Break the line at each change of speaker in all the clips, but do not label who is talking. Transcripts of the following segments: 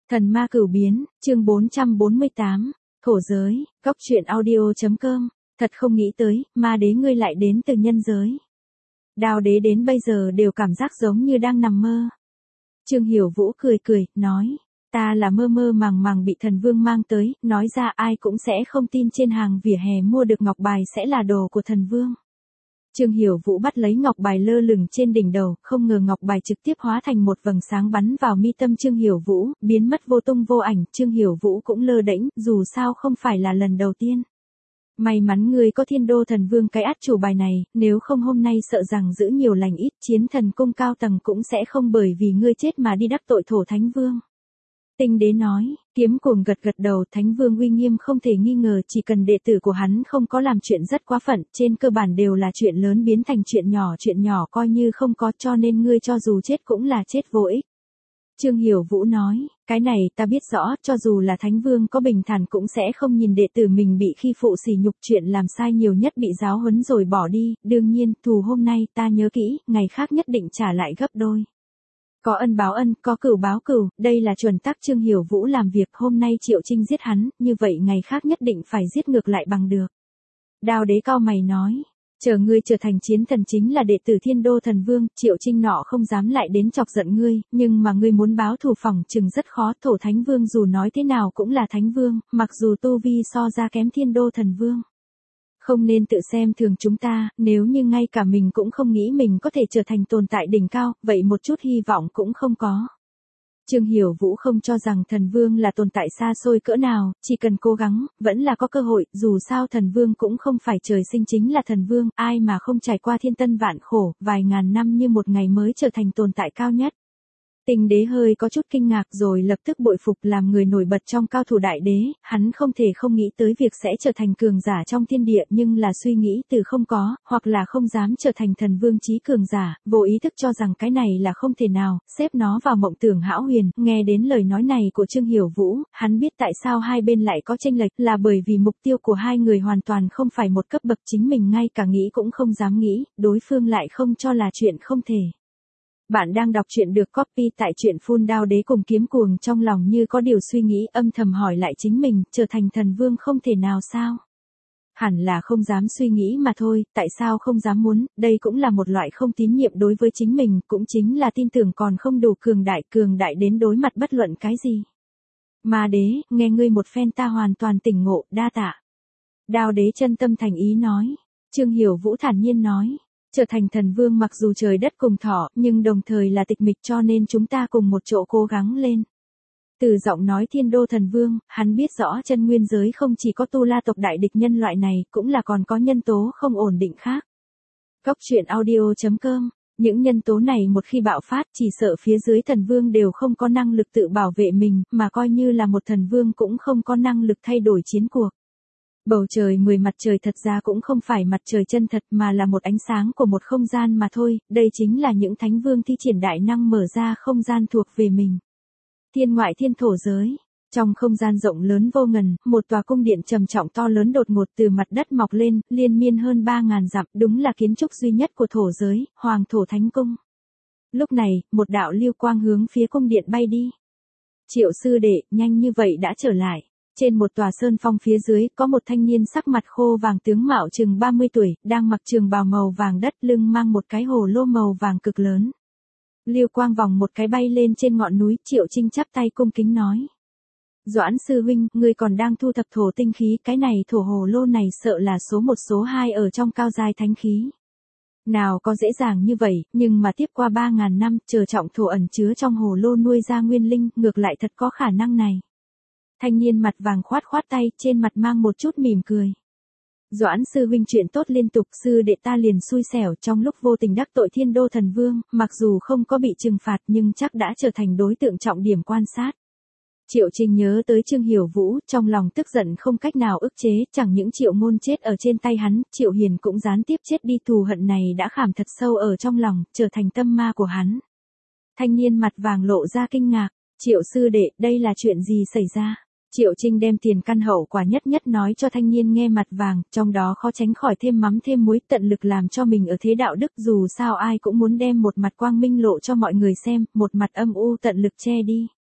Thần ma cửu biến, chương 448, thổ giới, góc truyện audio.com, thật không nghĩ tới, ma đế ngươi lại đến từ nhân giới. Đao đế đến bây giờ đều cảm giác giống như đang nằm mơ. Trương Hiểu Vũ cười cười, nói, ta là mơ mơ màng màng bị thần vương mang tới, nói ra ai cũng sẽ không tin trên hàng vỉa hè mua được ngọc bài sẽ là đồ của thần vương. Trương Hiểu Vũ bắt lấy ngọc bài lơ lửng trên đỉnh đầu, không ngờ ngọc bài trực tiếp hóa thành một vầng sáng bắn vào mi tâm Trương Hiểu Vũ, biến mất vô tung vô ảnh. Trương Hiểu Vũ cũng lơ đễnh, dù sao không phải là lần đầu tiên. May mắn ngươi có Thiên Đô Thần Vương cái át chủ bài này, nếu không hôm nay sợ rằng giữ nhiều lành ít, Chiến Thần Cung cao tầng cũng sẽ không bởi vì ngươi chết mà đi đắc tội Thổ Thánh Vương. Tinh Đế nói, Kiếm Cuồng gật gật đầu, Thánh Vương uy nghiêm không thể nghi ngờ, chỉ cần đệ tử của hắn không có làm chuyện rất quá phận, trên cơ bản đều là chuyện lớn biến thành chuyện nhỏ coi như không có, cho nên ngươi cho dù chết cũng là chết vô ích. Trương Hiểu Vũ nói, cái này ta biết rõ, cho dù là Thánh Vương có bình thản cũng sẽ không nhìn đệ tử mình bị khi phụ sỉ nhục, chuyện làm sai nhiều nhất bị giáo huấn rồi bỏ đi, đương nhiên, thù hôm nay ta nhớ kỹ, ngày khác nhất định trả lại gấp đôi. Có ân báo ân, có cửu báo cửu, đây là chuẩn tắc Trương Hiểu Vũ làm việc, hôm nay Triệu Trinh giết hắn, như vậy ngày khác nhất định phải giết ngược lại bằng được. Đao đế cao mày nói, chờ ngươi trở thành chiến thần chính là đệ tử Thiên Đô Thần Vương, Triệu Trinh nọ không dám lại đến chọc giận ngươi, nhưng mà ngươi muốn báo thù phỏng chừng rất khó, Thổ Thánh Vương dù nói thế nào cũng là Thánh Vương, mặc dù tu vi so ra kém Thiên Đô Thần Vương. Không nên tự xem thường chúng ta, nếu như ngay cả mình cũng không nghĩ mình có thể trở thành tồn tại đỉnh cao, vậy một chút hy vọng cũng không có. Trương Hiểu Vũ không cho rằng thần vương là tồn tại xa xôi cỡ nào, chỉ cần cố gắng, vẫn là có cơ hội, dù sao thần vương cũng không phải trời sinh chính là thần vương, ai mà không trải qua thiên tân vạn khổ, vài ngàn năm như một ngày mới trở thành tồn tại cao nhất. Tinh Đế hơi có chút kinh ngạc rồi lập tức bội phục, làm người nổi bật trong cao thủ đại đế, hắn không thể không nghĩ tới việc sẽ trở thành cường giả trong thiên địa, nhưng là suy nghĩ từ không có, hoặc là không dám trở thành thần vương chí cường giả, vô ý thức cho rằng cái này là không thể nào, xếp nó vào mộng tưởng hão huyền. Nghe đến lời nói này của Trương Hiểu Vũ, hắn biết tại sao hai bên lại có chênh lệch, là bởi vì mục tiêu của hai người hoàn toàn không phải một cấp bậc, chính mình ngay cả nghĩ cũng không dám nghĩ, đối phương lại không cho là chuyện không thể. Bạn đang đọc truyện được copy tại truyện Full Đao Đế cùng Kiếm Cuồng, trong lòng như có điều suy nghĩ, âm thầm hỏi lại chính mình, trở thành thần vương không thể nào sao? Hẳn là không dám suy nghĩ mà thôi, tại sao không dám muốn, đây cũng là một loại không tín nhiệm đối với chính mình, cũng chính là tin tưởng còn không đủ cường đại đến đối mặt bất luận cái gì. Ma đế, nghe ngươi một phen ta hoàn toàn tỉnh ngộ, đa tạ. Đao đế chân tâm thành ý nói. Trương Hiểu Vũ thản nhiên nói. Trở thành thần vương mặc dù trời đất cùng thọ, nhưng đồng thời là tịch mịch, cho nên chúng ta cùng một chỗ cố gắng lên. Từ giọng nói Thiên Đô Thần Vương, hắn biết rõ chân nguyên giới không chỉ có Tu La tộc đại địch nhân loại này, cũng là còn có nhân tố không ổn định khác. Góc truyện audio.com, những nhân tố này một khi bạo phát chỉ sợ phía dưới thần vương đều không có năng lực tự bảo vệ mình, mà coi như là một thần vương cũng không có năng lực thay đổi chiến cuộc. Bầu trời 10 mặt trời thật ra cũng không phải mặt trời chân thật mà là một ánh sáng của một không gian mà thôi, đây chính là những thánh vương thi triển đại năng mở ra không gian thuộc về mình. Thiên ngoại thiên thổ giới, trong không gian rộng lớn vô ngần, một tòa cung điện trầm trọng to lớn đột ngột từ mặt đất mọc lên, liên miên hơn 3.000 dặm, đúng là kiến trúc duy nhất của thổ giới, Hoàng Thổ Thánh Cung. Lúc này, một đạo lưu quang hướng phía cung điện bay đi. Triệu sư đệ, nhanh như vậy đã trở lại. Trên một tòa sơn phong phía dưới, có một thanh niên sắc mặt khô vàng tướng mạo chừng 30 tuổi, đang mặc trường bào màu vàng đất, lưng mang một cái hồ lô màu vàng cực lớn. Lưu quang vòng một cái bay lên trên ngọn núi, Triệu Trinh chắp tay cung kính nói. Doãn sư huynh, ngươi còn đang thu thập thổ tinh khí, cái này thổ hồ lô này sợ là số 1 số 2 ở trong cao giai thánh khí. Nào có dễ dàng như vậy, nhưng mà tiếp qua 3.000 năm, chờ trọng thổ ẩn chứa trong hồ lô nuôi ra nguyên linh, ngược lại thật có khả năng này. Thanh niên mặt vàng khoát tay, trên mặt mang một chút mỉm cười. Doãn sư huynh chuyện tốt liên tục, sư đệ ta liền xui xẻo trong lúc vô tình đắc tội Thiên Đô Thần Vương, mặc dù không có bị trừng phạt nhưng chắc đã trở thành đối tượng trọng điểm quan sát. Triệu Trinh nhớ tới Trương Hiểu Vũ, trong lòng tức giận không cách nào ức chế, chẳng những Triệu Ngôn chết ở trên tay hắn, Triệu Hiền cũng gián tiếp chết đi, thù hận này đã khảm thật sâu ở trong lòng, trở thành tâm ma của hắn. Thanh niên mặt vàng lộ ra kinh ngạc, Triệu sư đệ, đây là chuyện gì xảy ra? Triệu Trinh đem tiền căn hậu quả nhất nói cho thanh niên nghe mặt vàng, trong đó khó tránh khỏi thêm mắm thêm muối, tận lực làm cho mình ở thế đạo đức, dù sao ai cũng muốn đem một mặt quang minh lộ cho mọi người xem, một mặt âm u tận lực che đi.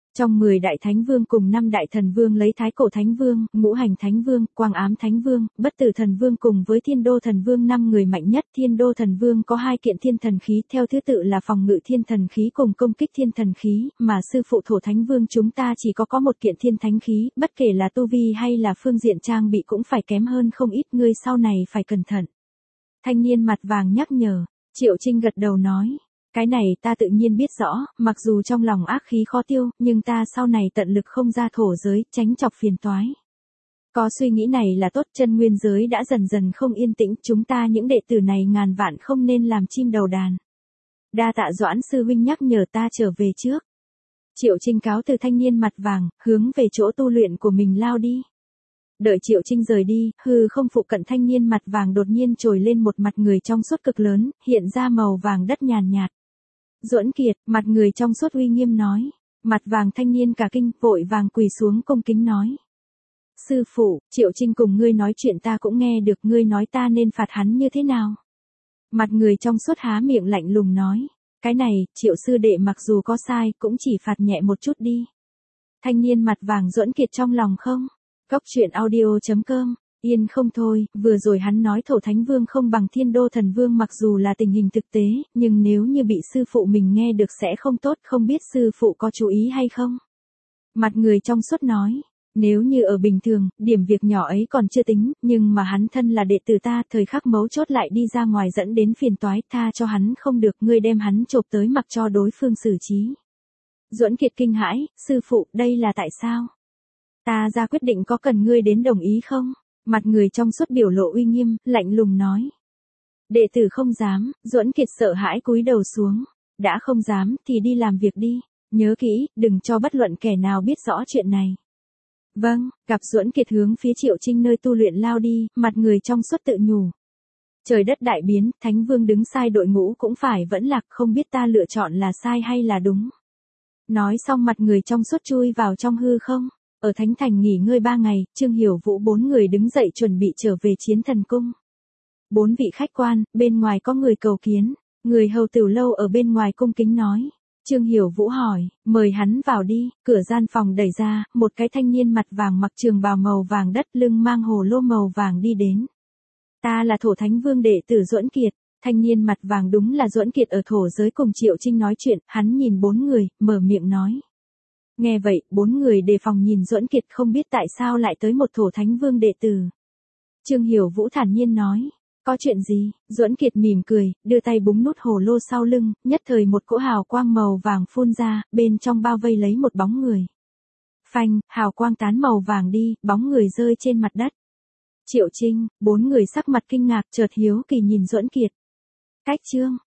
Trong 10 đại thánh vương cùng 5 đại thần vương lấy Thái Cổ Thánh Vương, Ngũ Hành Thánh Vương, Quang Ám Thánh Vương, Bất Tử Thần Vương cùng với Thiên Đô Thần Vương 5 người mạnh nhất. Thiên Đô Thần Vương có 2 kiện thiên thần khí theo thứ tự là phòng ngự thiên thần khí cùng công kích thiên thần khí, mà sư phụ Thổ Thánh Vương chúng ta chỉ có 1 kiện thiên thánh khí, bất kể là tu vi hay là phương diện trang bị cũng phải kém hơn không ít, ngươi sau này phải cẩn thận. Thanh niên mặt vàng nhắc nhở. Triệu Trinh gật đầu nói. Cái này ta tự nhiên biết rõ, mặc dù trong lòng ác khí khó tiêu, nhưng ta sau này tận lực không ra thổ giới, tránh chọc phiền toái. Có suy nghĩ này là tốt, chân nguyên giới đã dần dần không yên tĩnh, chúng ta những đệ tử này ngàn vạn không nên làm chim đầu đàn. Đa tạ Doãn sư huynh nhắc nhở, ta trở về trước. Triệu Trinh cáo từ thanh niên mặt vàng, hướng về chỗ tu luyện của mình lao đi. Đợi Triệu Trinh rời đi, hư không phụ cận thanh niên mặt vàng đột nhiên trồi lên một mặt người trong suốt cực lớn, hiện ra màu vàng đất nhàn nhạt. Duẫn Kiệt, mặt người trong suốt uy nghiêm nói. Mặt vàng thanh niên cả kinh, vội vàng quỳ xuống cung kính nói. Sư phụ, Triệu Trinh cùng ngươi nói chuyện ta cũng nghe được, ngươi nói ta nên phạt hắn như thế nào? Mặt người trong suốt há miệng lạnh lùng nói. Cái này, Triệu sư đệ mặc dù có sai, cũng chỉ phạt nhẹ một chút đi. Thanh niên mặt vàng Duẫn Kiệt trong lòng không? Góc truyện audio.com. Yên không thôi, vừa rồi hắn nói Thổ Thánh Vương không bằng Thiên Đô Thần Vương, mặc dù là tình hình thực tế, nhưng nếu như bị sư phụ mình nghe được sẽ không tốt, không biết sư phụ có chú ý hay không? Mặt người trong suốt nói, nếu như ở bình thường, điểm việc nhỏ ấy còn chưa tính, nhưng mà hắn thân là đệ tử ta, thời khắc mấu chốt lại đi ra ngoài dẫn đến phiền toái, tha cho hắn không được, ngươi đem hắn chộp tới mặc cho đối phương xử trí. Duẫn Kiệt kinh hãi, sư phụ, đây là tại sao? Ta ra quyết định có cần ngươi đến đồng ý không? Mặt người trong suốt biểu lộ uy nghiêm, lạnh lùng nói. Đệ tử không dám, Duẫn Kiệt sợ hãi cúi đầu xuống. Đã không dám thì đi làm việc đi. Nhớ kỹ, đừng cho bất luận kẻ nào biết rõ chuyện này. Vâng, gặp Duẫn Kiệt hướng phía Triệu Trinh nơi tu luyện lao đi, mặt người trong suốt tự nhủ. Trời đất đại biến, Thánh Vương đứng sai đội ngũ cũng phải vẫn lạc, không biết ta lựa chọn là sai hay là đúng. Nói xong mặt người trong suốt chui vào trong hư không. Ở Thánh Thành nghỉ ngơi 3 ngày, Trương Hiểu Vũ 4 người đứng dậy chuẩn bị trở về Chiến Thần Cung. 4 vị khách quan, bên ngoài có người cầu kiến. Người hầu Tiểu Lâu ở bên ngoài cung kính nói. Trương Hiểu Vũ hỏi, mời hắn vào đi. Cửa gian phòng đẩy ra, một cái thanh niên mặt vàng mặc trường bào màu vàng đất, lưng mang hồ lô màu vàng đi đến. Ta là Thổ Thánh Vương đệ tử Duẫn Kiệt. Thanh niên mặt vàng đúng là Duẫn Kiệt ở thổ giới cùng Triệu Trinh nói chuyện, hắn nhìn 4 người, mở miệng nói. Nghe vậy, 4 người đề phòng nhìn Duẫn Kiệt, không biết tại sao lại tới một Thổ Thánh Vương đệ tử. Trương Hiểu Vũ thản nhiên nói, có chuyện gì? Duẫn Kiệt mỉm cười, đưa tay búng nút hồ lô sau lưng, nhất thời một cỗ hào quang màu vàng phun ra, bên trong bao vây lấy một bóng người. Phanh, hào quang tán màu vàng đi, bóng người rơi trên mặt đất. Triệu Trinh, 4 người sắc mặt kinh ngạc, chợt hiếu kỳ nhìn Duẫn Kiệt. Cách chương